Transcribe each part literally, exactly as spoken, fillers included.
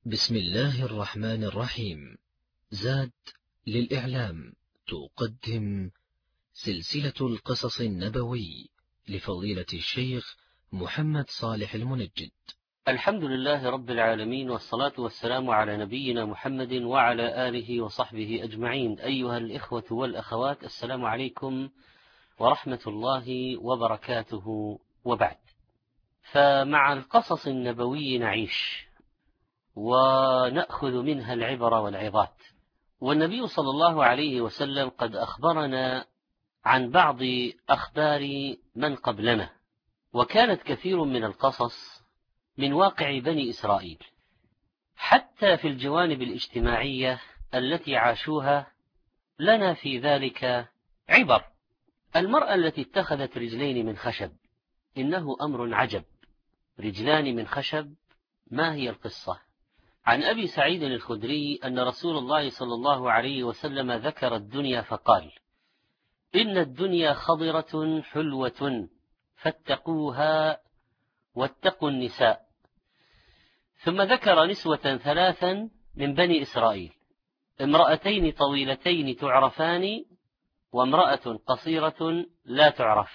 بسم الله الرحمن الرحيم. زاد للإعلام تقدم سلسلة القصص النبوي لفضيلة الشيخ محمد صالح المنجد. الحمد لله رب العالمين، والصلاة والسلام على نبينا محمد وعلى آله وصحبه أجمعين. أيها الإخوة والأخوات، السلام عليكم ورحمة الله وبركاته. وبعد، فمع القصص النبوي نعيش ونأخذ منها العبر والعظات، والنبي صلى الله عليه وسلم قد أخبرنا عن بعض أخبار من قبلنا، وكانت كثير من القصص من واقع بني إسرائيل، حتى في الجوانب الاجتماعية التي عاشوها لنا في ذلك عبر. المرأة التي اتخذت رجلين من خشب، إنه أمر عجب، رجلان من خشب، ما هي القصة؟ عن أبي سعيد الخدري أن رسول الله صلى الله عليه وسلم ذكر الدنيا فقال: إن الدنيا خضرة حلوة فاتقوها واتقوا النساء. ثم ذكر نسوة ثلاثا من بني إسرائيل: امرأتين طويلتين تعرفان، وامرأة قصيرة لا تعرف،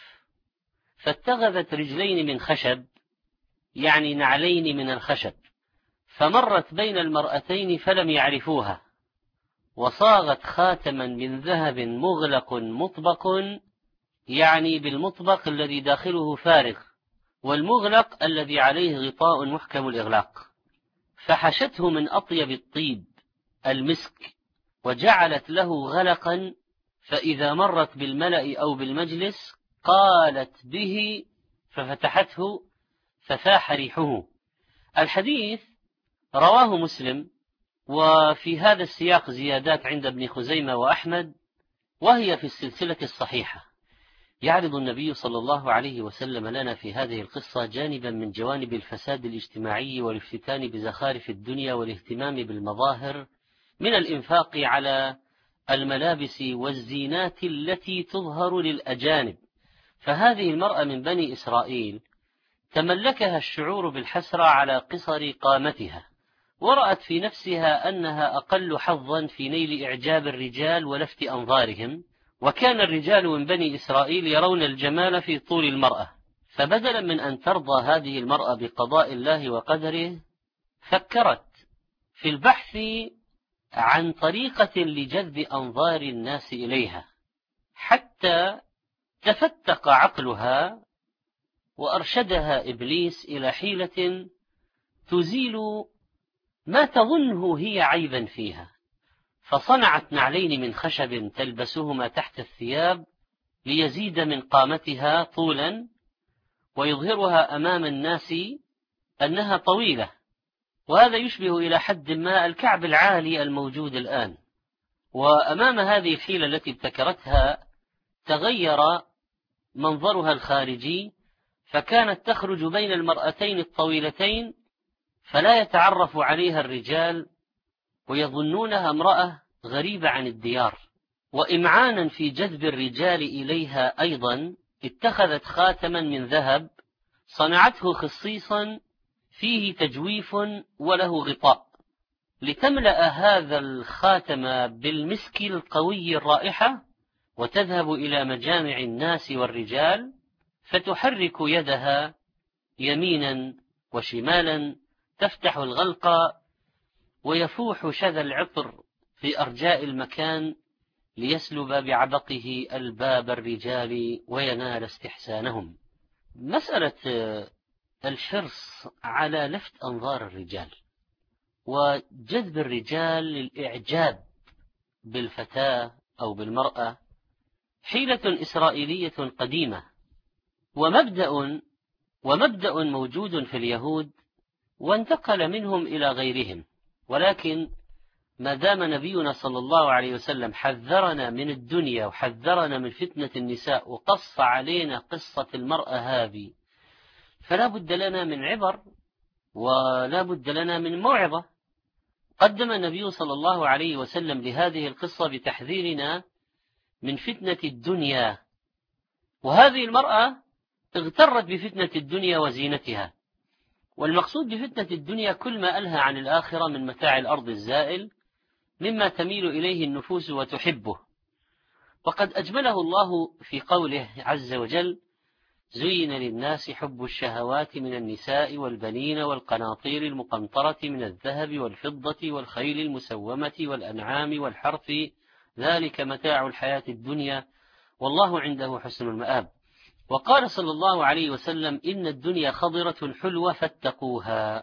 فاتخذت رجلين من خشب، يعني نعلين من الخشب، فمرت بين المرأتين فلم يعرفوها، وصاغت خاتما من ذهب مغلق مطبق، يعني بالمطبق الذي داخله فارغ، والمغلق الذي عليه غطاء محكم الإغلاق، فحشته من أطيب الطيب المسك، وجعلت له غلقا، فإذا مرت بالملأ أو بالمجلس قالت به ففتحته ففاح ريحه. الحديث رواه مسلم، وفي هذا السياق زيادات عند ابن خزيمة وأحمد، وهي في السلسلة الصحيحة. يعرض النبي صلى الله عليه وسلم لنا في هذه القصة جانبا من جوانب الفساد الاجتماعي والافتتان بزخارف الدنيا والاهتمام بالمظاهر، من الإنفاق على الملابس والزينات التي تظهر للأجانب. فهذه المرأة من بني إسرائيل تملكها الشعور بالحسرة على قصر قامتها، ورأت في نفسها أنها أقل حظا في نيل إعجاب الرجال ولفت أنظارهم، وكان الرجال من بني إسرائيل يرون الجمال في طول المرأة، فبدلا من أن ترضى هذه المرأة بقضاء الله وقدره، فكرت في البحث عن طريقة لجذب أنظار الناس إليها، حتى تفتق عقلها وأرشدها إبليس إلى حيلة تزيل ما تظنه هي عيبا فيها، فصنعت نعلين من خشب تلبسهما تحت الثياب ليزيد من قامتها طولا، ويظهرها أمام الناس أنها طويلة، وهذا يشبه إلى حد ما الكعب العالي الموجود الآن. وأمام هذه الحيلة التي ابتكرتها تغير منظرها الخارجي، فكانت تخرج بين المرأتين الطويلتين فلا يتعرف عليها الرجال، ويظنونها امرأة غريبة عن الديار. وإمعانا في جذب الرجال إليها أيضا اتخذت خاتما من ذهب صنعته خصيصا فيه تجويف وله غطاء، لتملأ هذا الخاتم بالمسك القوي الرائحة، وتذهب إلى مجامع الناس والرجال، فتحرك يدها يمينا وشمالا تفتح الغلق، ويفوح شذا العطر في أرجاء المكان ليسلب بعبقه الباب الرجال وينال استحسانهم. مسألة الحرص على لفت أنظار الرجال وجذب الرجال للإعجاب بالفتاة أو بالمرأة حيلة إسرائيلية قديمة، ومبدأ ومبدأ موجود في اليهود وانتقل منهم إلى غيرهم. ولكن ما دام نبينا صلى الله عليه وسلم حذرنا من الدنيا وحذرنا من فتنة النساء وقص علينا قصة المرأة هذه، فلا بد لنا من عبر ولا بد لنا من موعظة. قدم النبي صلى الله عليه وسلم لهذه القصة بتحذيرنا من فتنة الدنيا، وهذه المرأة اغترت بفتنة الدنيا وزينتها، والمقصود بفتنة الدنيا كل ما ألهى عن الآخرة من متاع الأرض الزائل مما تميل إليه النفوس وتحبه. وقد أجمله الله في قوله عز وجل: زين للناس حب الشهوات من النساء والبنين والقناطير المقنطرة من الذهب والفضة والخيل المسومة والأنعام والحرث ذلك متاع الحياة الدنيا والله عنده حسن المآب. وقال صلى الله عليه وسلم: إن الدنيا خضرة حلوة فاتقوها.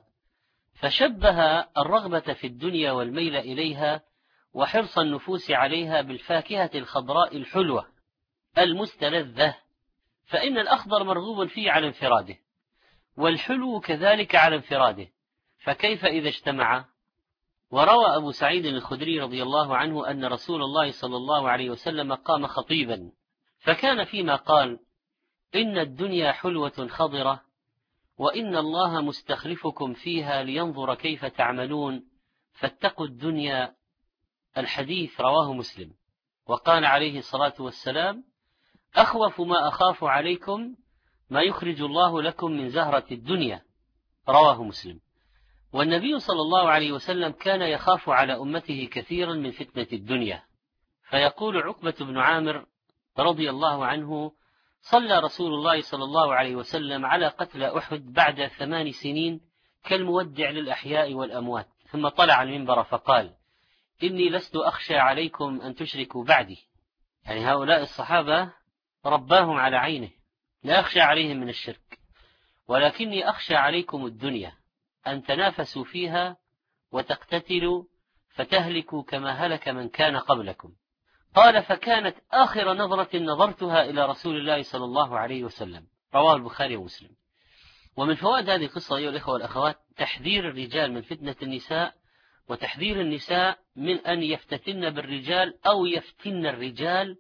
فشبه الرغبة في الدنيا والميل إليها وحرص النفوس عليها بالفاكهة الخضراء الحلوة المستلذة، فإن الأخضر مرغوب فيه على انفراده، والحلو كذلك على انفراده، فكيف إذا اجتمع؟ وروى أبو سعيد الخدري رضي الله عنه أن رسول الله صلى الله عليه وسلم قام خطيبا فكان فيما قال: إن الدنيا حلوة خضرة وإن الله مستخلفكم فيها لينظر كيف تعملون فاتقوا الدنيا. الحديث رواه مسلم. وقال عليه الصلاة والسلام: أخوف ما أخاف عليكم ما يخرج الله لكم من زهرة الدنيا. رواه مسلم. والنبي صلى الله عليه وسلم كان يخاف على أمته كثيرا من فتنة الدنيا، فيقول عقبة بن عامر رضي الله عنه: صلى رسول الله صلى الله عليه وسلم على قتل أحد بعد ثمان سنين كالمودع للأحياء والأموات، ثم طلع المنبر فقال: إني لست أخشى عليكم أن تشركوا بعدي. يعني هؤلاء الصحابة رباهم على عينه، لا أخشى عليهم من الشرك، ولكني أخشى عليكم الدنيا أن تنافسوا فيها وتقتتلوا فتهلكوا كما هلك من كان قبلكم. قال: فكانت آخر نظرة نظرتها إلى رسول الله صلى الله عليه وسلم. رواه البخاري ومسلم. ومن فوائد هذه القصة أيها الإخوة والأخوات تحذير الرجال من فتنة النساء، وتحذير النساء من أن يفتتن بالرجال أو يفتن الرجال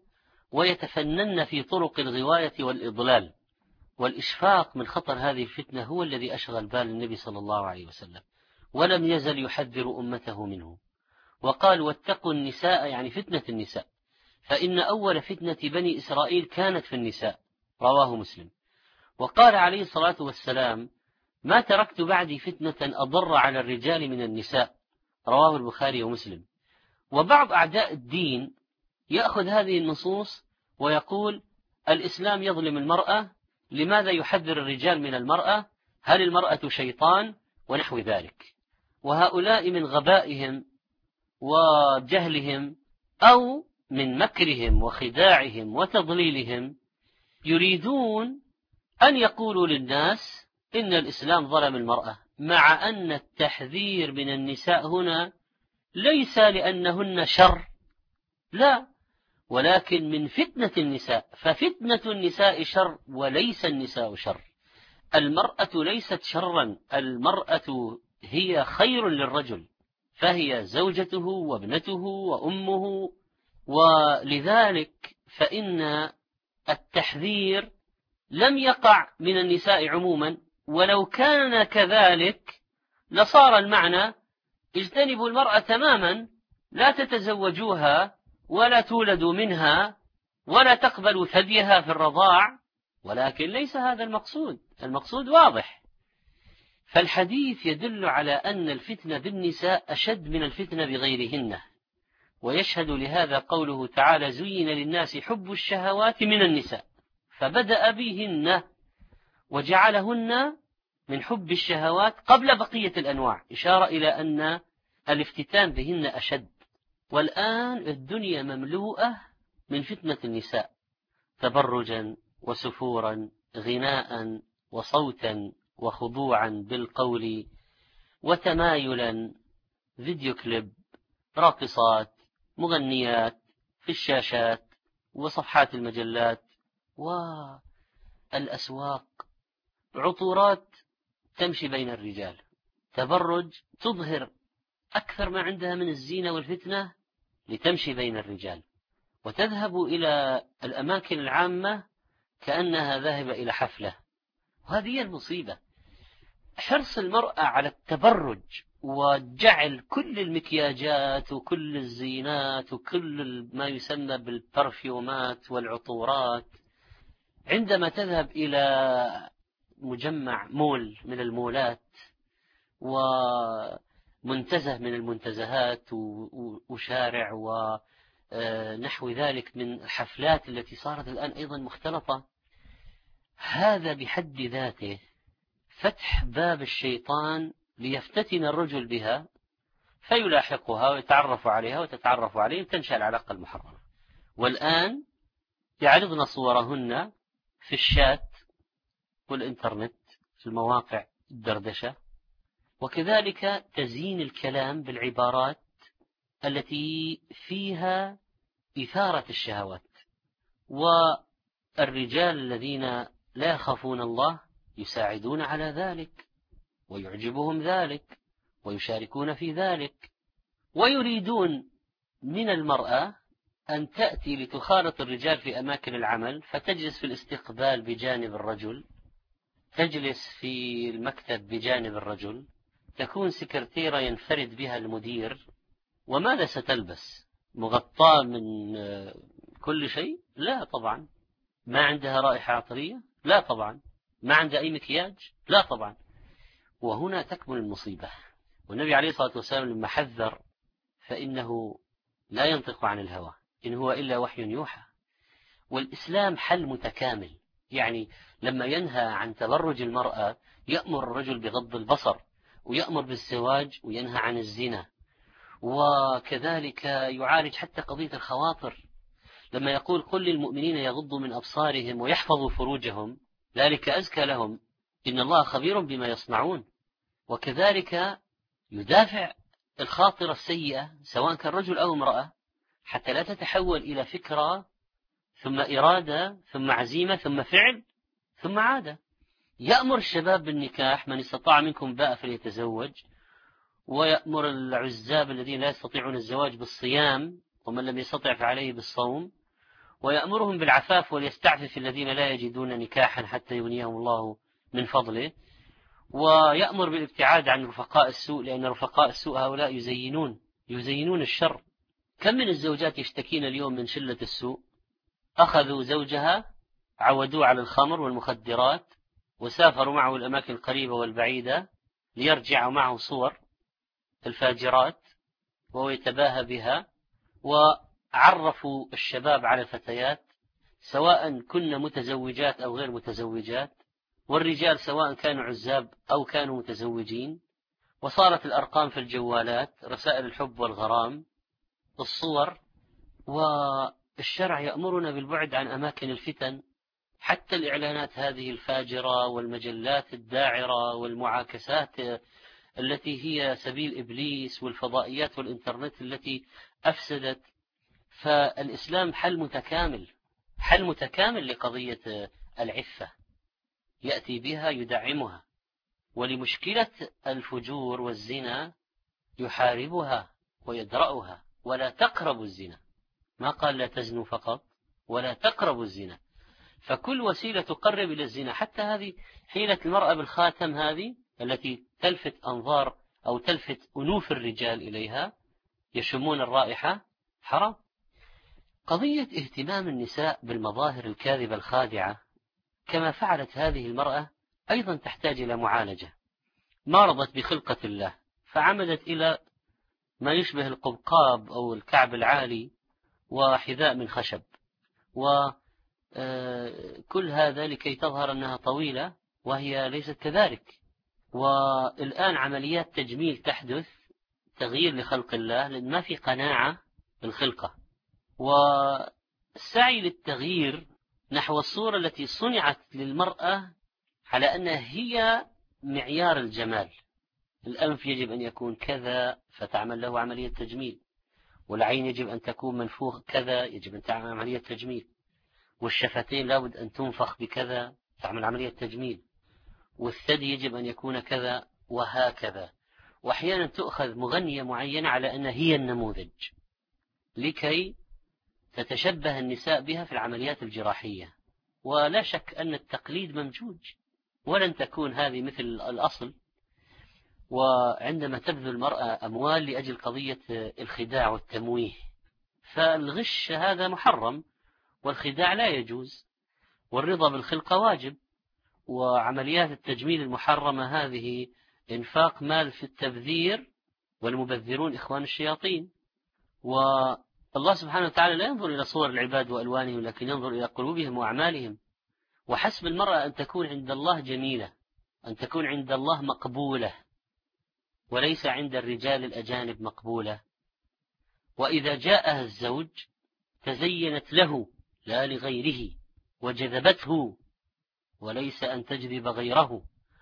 ويتفنن في طرق الغواية والإضلال. والإشفاق من خطر هذه الفتنة هو الذي أشغل بال النبي صلى الله عليه وسلم، ولم يزل يحذر أمته منه. وقال: واتقوا النساء، يعني فتنة النساء، فإن أول فتنة بني إسرائيل كانت في النساء. رواه مسلم. وقال عليه الصلاة والسلام: ما تركت بعدي فتنة أضر على الرجال من النساء. رواه البخاري ومسلم. وبعض أعداء الدين يأخذ هذه النصوص ويقول: الإسلام يظلم المرأة، لماذا يحذر الرجال من المرأة؟ هل المرأة شيطان؟ ونحو ذلك. وهؤلاء من غبائهم وجهلهم أو من مكرهم وخداعهم وتضليلهم يريدون أن يقولوا للناس إن الإسلام ظلم المرأة، مع أن التحذير من النساء هنا ليس لأنهن شر، لا، ولكن من فتنة النساء، ففتنة النساء شر وليس النساء شر. المرأة ليست شرا، المرأة هي خير للرجل، فهي زوجته وابنته وأمه. ولذلك فإن التحذير لم يقع من النساء عموما، ولو كان كذلك لصار المعنى: اجتنبوا المرأة تماما، لا تتزوجوها ولا تولدوا منها ولا تقبلوا ثديها في الرضاع. ولكن ليس هذا المقصود، المقصود واضح. فالحديث يدل على أن الفتنة بالنساء أشد من الفتنة بغيرهن، ويشهد لهذا قوله تعالى: زين للناس حب الشهوات من النساء، فبدأ بهن وجعلهن من حب الشهوات قبل بقية الأنواع، إشارة إلى أن الافتتان بهن أشد. والآن الدنيا مملوءة من فتنة النساء، تبرجا وسفورا، غناء وصوتا وخضوعا بالقول وتمايلا، فيديو كليب، راقصات، مغنيات في الشاشات وصفحات المجلات والأسواق، عطورات تمشي بين الرجال، تبرج تظهر أكثر ما عندها من الزينة والفتنة لتمشي بين الرجال، وتذهب إلى الأماكن العامة كأنها ذاهبة إلى حفلة. وهذه هي المصيبة، حرص المرأة على التبرج وجعل كل المكياجات وكل الزينات وكل ما يسمى بالبرفيومات والعطورات. عندما تذهب إلى مجمع مول من المولات ومنتزه من المنتزهات وشارع ونحو ذلك من الحفلات التي صارت الآن أيضا مختلطة، هذا بحد ذاته فتح باب الشيطان ليفتتن الرجل بها فيلاحقها ويتعرف عليها وتتعرف عليه وتنشأ العلاقة المحرمة. والآن يعرضن صورهن في الشات والإنترنت في المواقع الدردشة، وكذلك تزيين الكلام بالعبارات التي فيها إثارة الشهوات. والرجال الذين لا يخافون الله يساعدون على ذلك ويعجبهم ذلك ويشاركون في ذلك، ويريدون من المرأة أن تأتي لتخالط الرجال في أماكن العمل، فتجلس في الاستقبال بجانب الرجل، تجلس في المكتب بجانب الرجل، تكون سكرتيرة ينفرد بها المدير. وماذا ستلبس؟ مغطاة من كل شيء؟ لا طبعا. ما عندها رائحة عطرية؟ لا طبعا. ما عندها أي مكياج؟ لا طبعا. وهنا تكمن المصيبة. والنبي عليه الصلاة والسلام لما حذر فإنه لا ينطق عن الهوى إن هو إلا وحي يوحى. والإسلام حل متكامل، يعني لما ينهى عن تبرج المرأة يأمر الرجل بغض البصر، ويأمر بالزواج، وينهى عن الزنا، وكذلك يعالج حتى قضية الخواطر لما يقول قل للمؤمنين يغضوا من أبصارهم ويحفظوا فروجهم ذلك أزكى لهم إن الله خبير بما يصنعون. وكذلك يدافع الخاطرة السيئة سواء كان رجل أو امرأة حتى لا تتحول إلى فكرة ثم إرادة ثم عزيمة ثم فعل ثم عادة. يأمر الشباب بالنكاح، من استطاع منكم باء فليتزوج، ويأمر العزاب الذين لا يستطيعون الزواج بالصيام، ومن لم يستطع فعليه بالصوم، ويأمرهم بالعفاف وليستعفف الذين لا يجدون نكاحا حتى يغنيهم الله من فضله، ويأمر بالابتعاد عن رفقاء السوء لأن رفقاء السوء هؤلاء يزينون يزينون الشر. كم من الزوجات يشتكين اليوم من شلة السوء؟ أخذوا زوجها عودوه على الخمر والمخدرات وسافروا معه الأماكن القريبة والبعيدة ليرجعوا معه صور الفاجرات وهو يتباهى بها، وعرفوا الشباب على الفتيات سواء كن متزوجات أو غير متزوجات، والرجال سواء كانوا عزاب أو كانوا متزوجين، وصارت الأرقام في الجوالات، رسائل الحب والغرام، الصور. والشرع يأمرنا بالبعد عن أماكن الفتن، حتى الإعلانات هذه الفاجرة والمجلات الداعرة والمعاكسات التي هي سبيل إبليس والفضائيات والإنترنت التي أفسدت. فالإسلام حل متكامل، حل متكامل لقضية العفة، يأتي بها يدعمها، ولمشكلة الفجور والزنا يحاربها ويدرأها. ولا تقربوا الزنا، ما قال لا تزنوا فقط، ولا تقربوا الزنا. فكل وسيلة تقرب إلى الزنا، حتى هذه حيلة المرأة بالخاتم هذه التي تلفت أنظار أو تلفت أنوف الرجال إليها يشمون الرائحة، حرام. قضية اهتمام النساء بالمظاهر الكاذبة الخادعة كما فعلت هذه المرأة أيضا تحتاج إلى معالجة. ما رضت بخلقة الله فعمدت إلى ما يشبه القبقاب أو الكعب العالي وحذاء من خشب، وكل هذا لكي تظهر أنها طويلة وهي ليست كذلك. والآن عمليات تجميل تحدث، تغيير لخلق الله، لأن ما في قناعة بالخلقة، والسعي للتغيير نحو الصورة التي صنعت للمرأة على أنها هي معيار الجمال. الأنف يجب أن يكون كذا فتعمل له عملية تجميل، والعين يجب أن تكون منفوخ كذا يجب أن تعمل عملية تجميل، والشفتين لابد أن تنفخ بكذا تعمل عملية تجميل، والثدي يجب أن يكون كذا وهكذا. وأحيانا تؤخذ مغنية معينة على أنها هي النموذج لكي تتشبه النساء بها في العمليات الجراحية. ولا شك أن التقليد ممجوج، ولن تكون هذه مثل الأصل. وعندما تبذل المرأة أموال لأجل قضية الخداع والتمويه، فالغش هذا محرم، والخداع لا يجوز، والرضا بالخلقة واجب. وعمليات التجميل المحرمة هذه إنفاق مال في التبذير، والمبذرون إخوان الشياطين. والله سبحانه وتعالى لا ينظر إلى صور العباد وألوانهم، لكن ينظر إلى قلوبهم وأعمالهم. وحسب المرأة أن تكون عند الله جميلة، أن تكون عند الله مقبولة، وليس عند الرجال الأجانب مقبولة. وإذا جاءها الزوج تزينت له لا لغيره، وجذبته وليس أن تجذب غيره،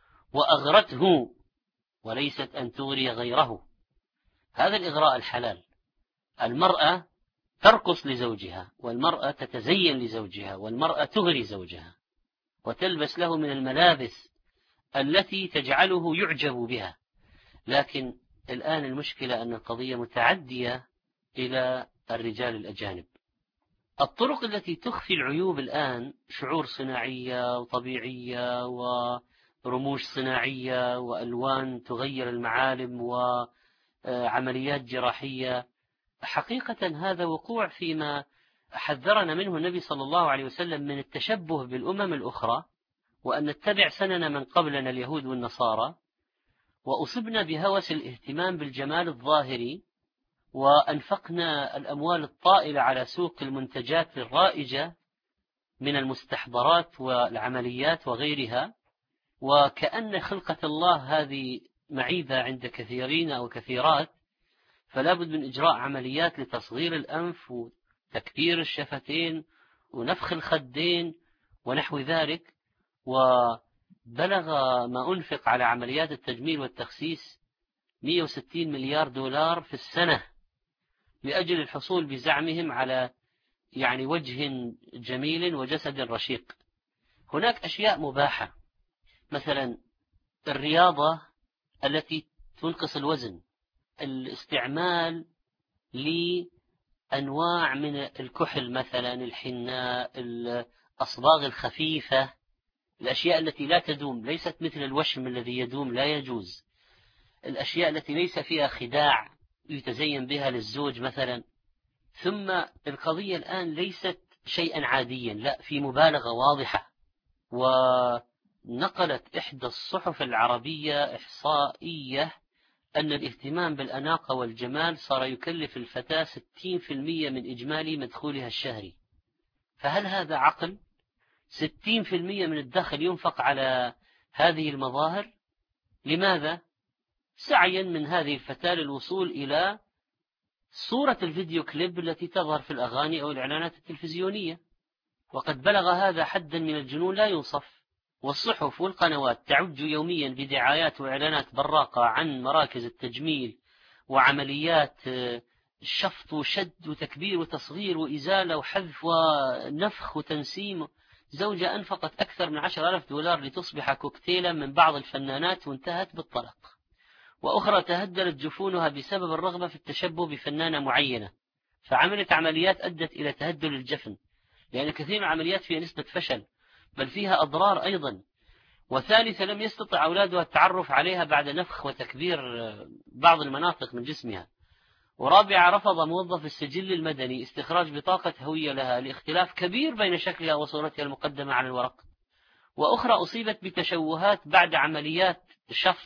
وأغرته وليست أن تغري غيره. هذا الإغراء الحلال. المرأة ترقص لزوجها، والمرأة تتزين لزوجها، والمرأة تغري زوجها وتلبس له من الملابس التي تجعله يعجب بها. لكن الآن المشكلة أن القضية متعدية إلى الرجال الأجانب. الطرق التي تخفي العيوب الآن شعور صناعية وطبيعية ورموش صناعية وألوان تغير المعالم وعمليات جراحية. حقيقة هذا وقوع فيما حذرنا منه النبي صلى الله عليه وسلم من التشبه بالأمم الأخرى، وأن نتبع سنن من قبلنا اليهود والنصارى، وأصبنا بهوس الاهتمام بالجمال الظاهري، وأنفقنا الأموال الطائلة على سوق المنتجات الرائجة من المستحضرات والعمليات وغيرها، وكأن خلقة الله هذه معيبة عند كثيرين أو كثيرات، فلا بد من إجراء عمليات لتصغير الأنف وتكبير الشفتين ونفخ الخدين ونحو ذلك. وبلغ ما أنفق على عمليات التجميل والتخسيس مئة وستين مليار دولار في السنة، لأجل الحصول بزعمهم على يعني وجه جميل وجسد رشيق. هناك أشياء مباحة، مثلا الرياضة التي تنقص الوزن، الاستعمال لأنواع من الكحل، مثلا الحناء، الأصباغ الخفيفة، الأشياء التي لا تدوم، ليست مثل الوشم الذي يدوم لا يجوز، الأشياء التي ليس فيها خداع يتزين بها للزوج مثلا. ثم القضية الآن ليست شيئا عاديا، لا، في مبالغة واضحة. ونقلت إحدى الصحف العربية إحصائية أن الاهتمام بالأناقة والجمال صار يكلف الفتاة ستين بالمئة من إجمالي مدخولها الشهري. فهل هذا عقل؟ ستين بالمئة من الدخل ينفق على هذه المظاهر. لماذا؟ سعيا من هذه الفتاة للوصول إلى صورة الفيديو كليب التي تظهر في الأغاني أو الإعلانات التلفزيونية. وقد بلغ هذا حدا من الجنون لا يوصف. والصحف والقنوات تعج يوميا بدعايات وإعلانات براقة عن مراكز التجميل وعمليات شفط وشد وتكبير وتصغير وإزالة وحذف ونفخ وتنسيم. زوجة أنفقت أكثر من عشر ألاف دولار لتصبح كوكتيلا من بعض الفنانات وانتهت بالطلاق. وأخرى تهدلت جفونها بسبب الرغبة في التشبه بفنانة معينة، فعملت عمليات أدت إلى تهدل الجفن، لأن كثير من العمليات فيها نسبة فشل، بل فيها أضرار أيضا. وثالثة لم يستطع أولادها التعرف عليها بعد نفخ وتكبير بعض المناطق من جسمها. ورابعة رفض موظف السجل المدني استخراج بطاقة هوية لها لاختلاف كبير بين شكلها وصورتها المقدمة على الورق. وأخرى أصيبت بتشوهات بعد عمليات شفط،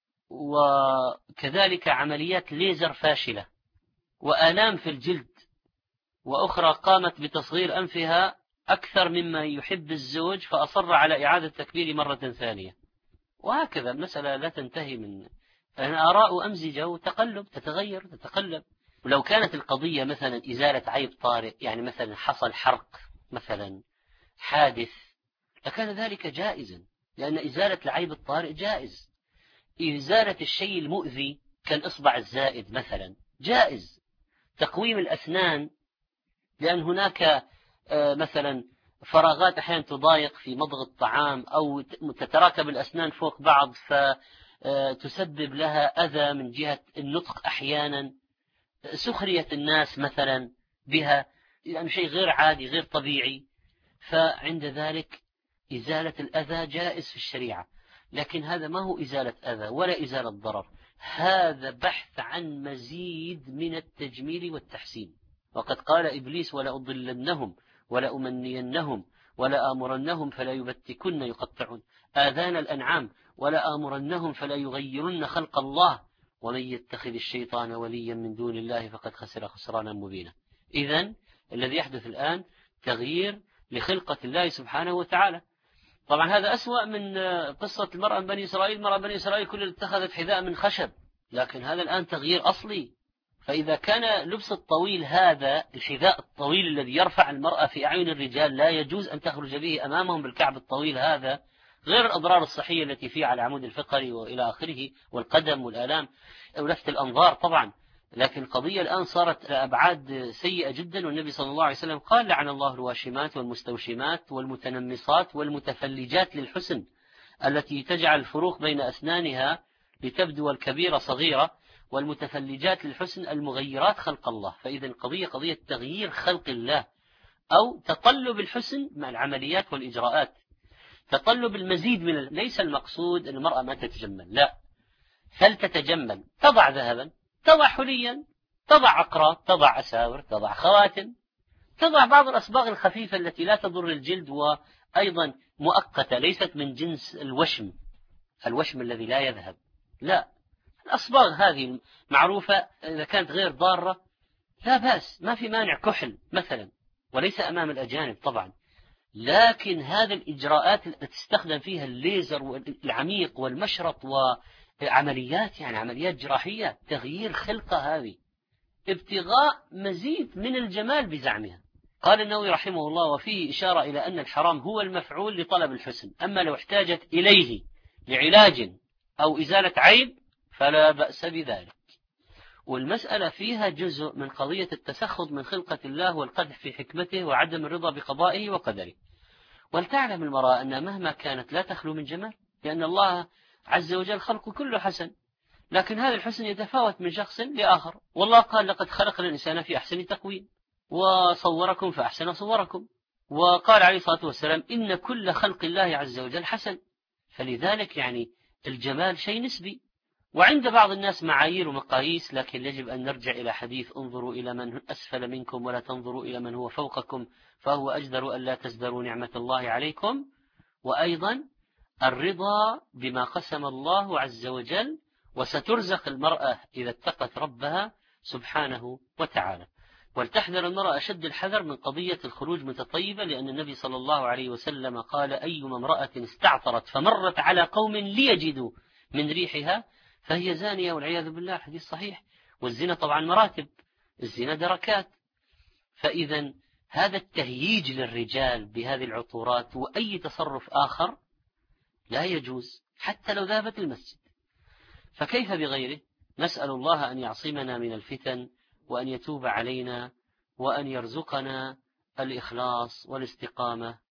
وكذلك عمليات ليزر فاشلة وآلام في الجلد. وأخرى قامت بتصغير أنفها أكثر مما يحب الزوج، فأصر على إعادة تكبير مرة ثانية. وهكذا المسألة لا تنتهي من آراء أمزجة وتقلب، تتغير تتقلب. ولو كانت القضية مثلا إزالة عيب طارئ، يعني مثلا حصل حرق مثلا حادث، لكان ذلك جائزا، لأن إزالة العيب الطارئ جائز. إزالة الشيء المؤذي كالإصبع الزائد مثلا جائز. تقويم الأسنان، لأن هناك مثلا فراغات أحيانا تضايق في مضغ الطعام أو تتراكب الأسنان فوق بعض فتسبب لها أذى من جهة النطق، أحيانا سخرية الناس مثلا بها، يعني شيء غير عادي غير طبيعي. فعند ذلك إزالة الأذى جائز في الشريعة، لكن هذا ما هو إزالة أذى ولا إزالة ضرر، هذا بحث عن مزيد من التجميل والتحسين. وقد قال إبليس: ولأضلنهم ولأمنينهم ولا آمرنهم فلا يبتكن يقطعون آذان الأنعام ولا آمرنهم فلا يغيرن خلق الله ومن يتخذ الشيطان وليا من دون الله فقد خسر خسرانا مبينا. إذن الذي يحدث الآن تغيير لخلقة الله سبحانه وتعالى. طبعا هذا أسوأ من قصة المرأة بني إسرائيل. المرأة بني إسرائيل كلها اتخذت حذاء من خشب، لكن هذا الآن تغيير أصلي. فإذا كان لبس الطويل هذا الحذاء الطويل الذي يرفع المرأة في أعين الرجال لا يجوز أن تخرج به أمامهم بالكعب الطويل هذا، غير الأضرار الصحية التي فيه على العمود الفقري وإلى آخره والقدم والآلام ولفت الأنظار طبعا. لكن القضية الآن صارت أبعاد سيئة جدا، والنبي صلى الله عليه وسلم قال لعن الله الواشمات والمستوشمات والمتنمصات والمتفلجات للحسن التي تجعل الفروق بين أسنانها لتبدو الكبيرة صغيرة، والمتفلجات للحسن المغيرات خلق الله. فإذا القضية قضية تغيير خلق الله أو تطلب الحسن مع العمليات والإجراءات، تطلب المزيد من ليس المقصود أن المرأة ما تتجمل، لا، فلتتجمل، تضع ذهبا، تضع حليا، تضع عقرات، تضع أساور، تضع خواتم، تضع بعض الأصباغ الخفيفة التي لا تضر الجلد وأيضا مؤقتة، ليست من جنس الوشم، الوشم الذي لا يذهب، لا، الأصباغ هذه معروفة إذا كانت غير ضارة لا بأس، ما في مانع، كحل مثلا، وليس أمام الأجانب طبعا. لكن هذه الإجراءات التي تستخدم فيها الليزر والعميق والمشرط وعمليات يعني عمليات جراحية، تغيير خلقة، هذه ابتغاء مزيد من الجمال بزعمها. قال النووي رحمه الله: وفيه إشارة إلى أن الحرام هو المفعول لطلب الحسن، أما لو احتاجت إليه لعلاج أو إزالة عيب فلا بأس بذلك. والمسألة فيها جزء من قضية التسخط من خلقة الله والقدح في حكمته وعدم الرضا بقضائه وقدره. ولتعلم المرأة أن مهما كانت لا تخلو من جمال، لأن الله عز وجل خلقه كله حسن، لكن هذا الحسن يتفاوت من شخص لآخر. والله قال: لقد خلقنا الإنسان في أحسن تقويم وصوركم فأحسن صوركم. وقال عليه الصلاة والسلام: إن كل خلق الله عز وجل حسن. فلذلك يعني الجمال شيء نسبي، وعند بعض الناس معايير ومقاييس، لكن يجب أن نرجع إلى حديث: انظروا إلى من أسفل منكم ولا تنظروا إلى من هو فوقكم فهو أجدر أن لا تزدروا نعمة الله عليكم. وأيضا الرضا بما قسم الله عز وجل، وسترزق المرأة إذا اتقت ربها سبحانه وتعالى. ولتحذر المرأة أشد الحذر من قضية الخروج متطيبة، لأن النبي صلى الله عليه وسلم قال: أيما امرأة استعطرت فمرت على قوم ليجدوا من ريحها فهي زانية والعياذ بالله. حديث صحيح. والزنا طبعا مراتب، الزنا دركات. فإذا هذا التهييج للرجال بهذه العطورات وأي تصرف آخر لا يجوز حتى لو ذهبت المسجد، فكيف بغيره؟ نسأل الله أن يعصمنا من الفتن، وأن يتوب علينا، وأن يرزقنا الإخلاص والاستقامة